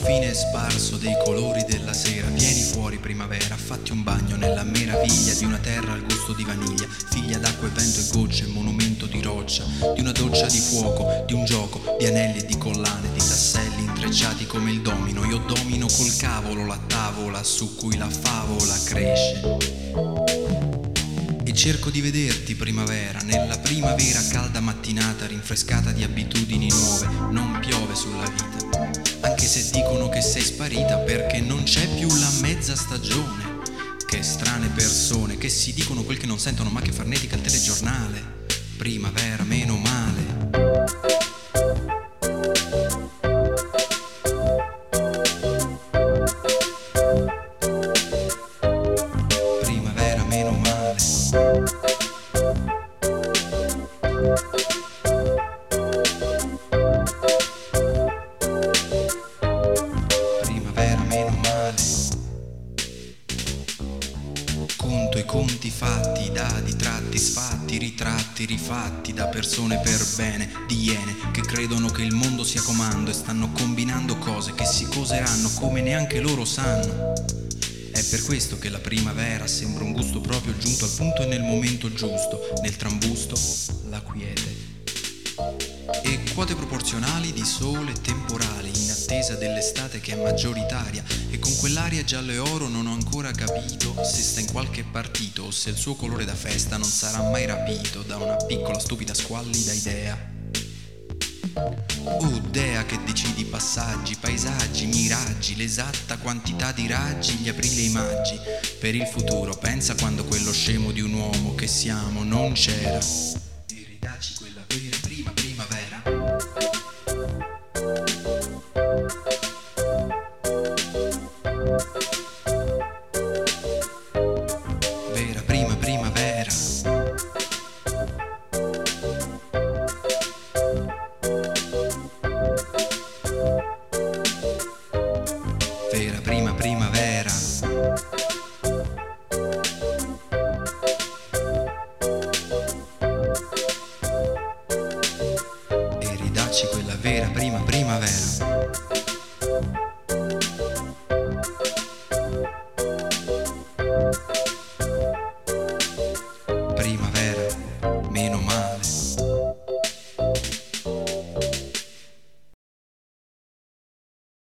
fine sparso dei colori della sera. Vieni fuori primavera, fatti un bagno nella meraviglia di una terra al gusto di vaniglia, figlia d'acqua e vento e gocce, monumento di roccia, di una doccia di fuoco, di un gioco di anelli e di collane, di tasselli intrecciati come il domino. Io domino col cavolo la tavola su cui la favola cresce. E cerco di vederti primavera, nella primavera calda mattinata rinfrescata di abitudini nuove. Non piove sulla vita, anche se dicono che sei sparita, perché non c'è più la mezza stagione. Che strane persone che si dicono quel che non sentono ma che farnetica il telegiornale. Primavera, meno male. Primavera, meno male. Primavera, meno male. Conto i conti fatti, dadi tratti sfatti, ritratti rifatti da persone per bene, di iene che credono che il mondo sia comando e stanno combinando cose che si coseranno come neanche loro sanno. È per questo che la primavera sembra un gusto proprio giunto al punto e nel momento giusto, nel trambusto la quiete. E quote proporzionali di sole e temporali in attesa dell'estate che è maggioritaria, e con quell'aria giallo e oro non ho ancora capito se sta in qualche partito o se il suo colore da festa non sarà mai rapito da una piccola stupida squallida idea. Oh dea che decidi passaggi, paesaggi, miraggi, l'esatta quantità di raggi, gli aprili e i maggi per il futuro. Pensa quando quello scemo di un uomo che siamo non c'era.